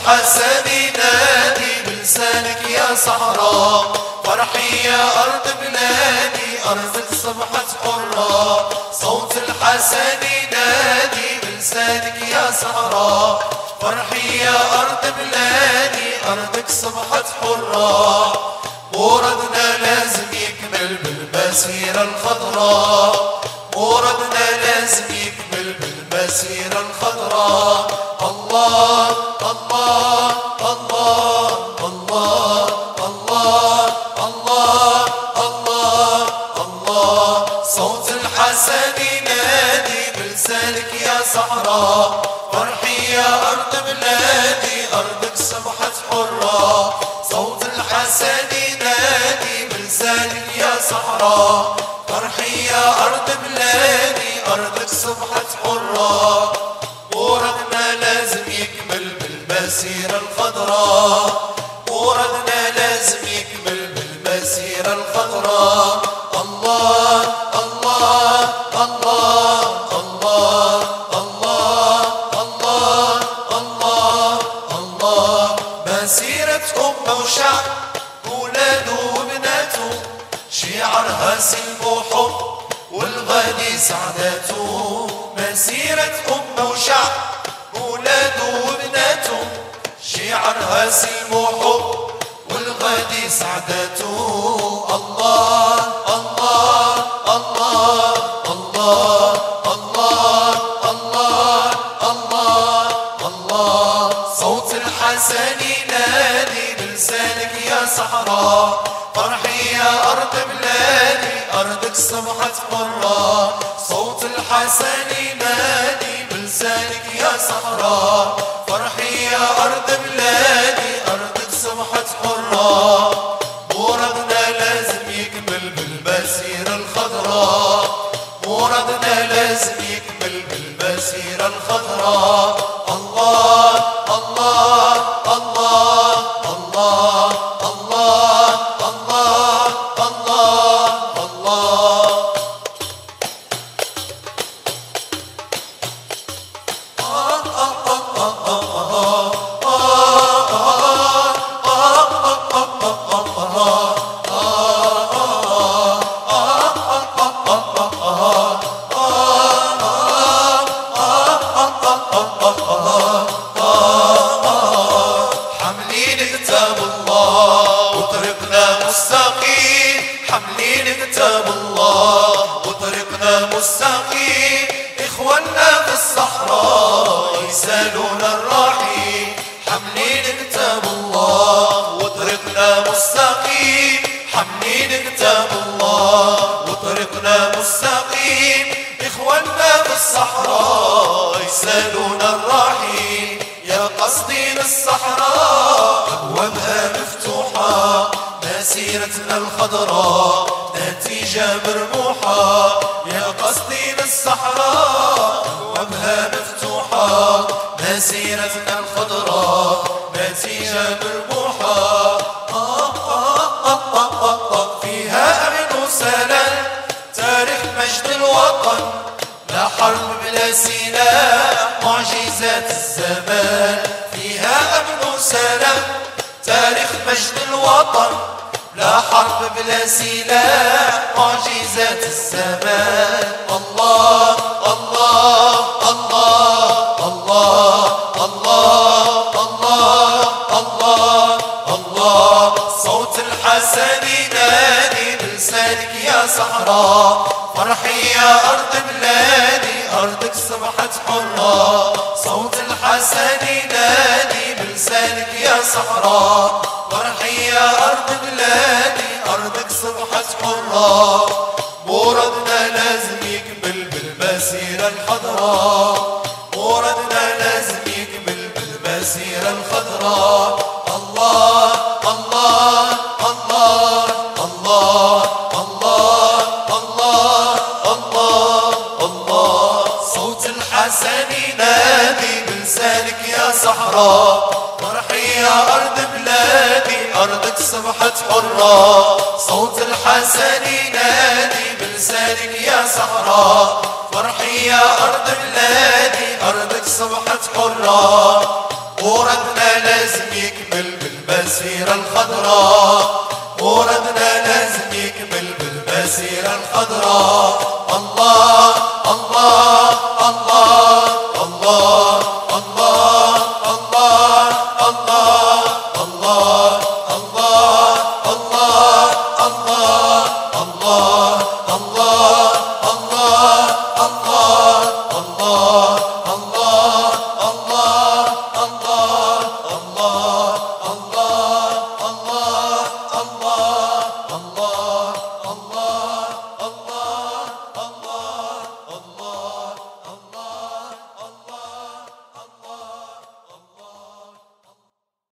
الحسن ينادي بلسانك يا صحراء، فرحي يا أرض بلادي أرضك صبحت حرة. صوت الحسن ينادي بلسانك يا صحراء، فرحي يا أرض بلادي أرضك صبحت حرة. موردنا لازم يكمل بالمسيرة الخضراء، موردنا لازم يكمل بالمسيرة الخضراء. الله الله الله الله الله الله الله الله. صوت الحسن ينادي بلسانك يا صحراء، فرحي يا أرض بلادي أرضك صبحت حرة. صوت الحسن ينادي بلسانك يا صحراء، فرحي يا أرض بلادي أرضك صبحت حرة. موردنا لازم يكمل بالمسيرة الخضراء، موردنا لازم يكمل بالمسيرة الخضراء. الله الله الله الله الله الله الله الله. مسيرة أمة وشعب ولاده وبناته، شعارها سلم وحب والغالي سعادته. مسيرة أمة وشعب ولاده وبناته، شعارها سلم وحب والغالي سعادته. الله الله الله الله الله الله الله الله. صوت الحسن ينادي بلسانك يا صحراء، فرحي يا أرض بلادي أرضك صبحت حرة. صوت الحسن ينادي بلسانك يا صحراء، فرحي يا أرض بلادي أرضك صبحت حرة. موردنا لازم يكمل بالمسيرة الخضراء، موردنا لازم يكمل بالمسيرة الخضراء. الله الله الله الله الله الله الله الله. حاملين كتاب الله وطريقنا مستقيم، حاملين كتاب الله وطريقنا مستقيم. إخواننا في الصحراء يسالون الرحيم، حاملين كتاب الله وطريقنا مستقيم، حاملين كتاب الله وطريقنا مستقيم. إخواننا في الصحراء يسالون الرحيم. يا قصدي للصحراء أبوابها مفتوحة، مسيرتنا الخضراء نتيجة مربوحة. يا قصدي للصحراء أبوابها مفتوحة، مسيرتنا الخضراء نتيجة مربوحة. فيها أمن وسلام تاريخ مجد الوطن، لا حرب بلا سلاح معجزات الزمان. فيها أمن وسلام تاريخ مجد الوطن، لا حرب بلا سلاح معجزات الزمان. الله الله الله الله الله الله الله الله. صوت الحسن ينادي بلسانك يا صحراء، فرحي يا أرض بلادي أرضك صبحت حرة. صوت الحسن ينادي بلسانك يا صحراء، فرحي يا أرض بلادي أرضك صبحت حرة. موردنا لازم يكمل بالمسيرة الخضراء، موردنا لازم يكمل بالمسيرة الخضراء. الله الله الله الله الله الله الله الله. صوت الحسن ينادي بلسانك يا صحراء، فرحي يا أرض بلادي أرضك صبحت حرة. صوت الحسن ينادي بلسانك يا صحراء، فرحي يا أرض بلادي أرضك صبحت حرة. وردنا لازم يكمل بالمسيرة الخضراء، وردنا لازم يكمل بالمسيرة الخضراء.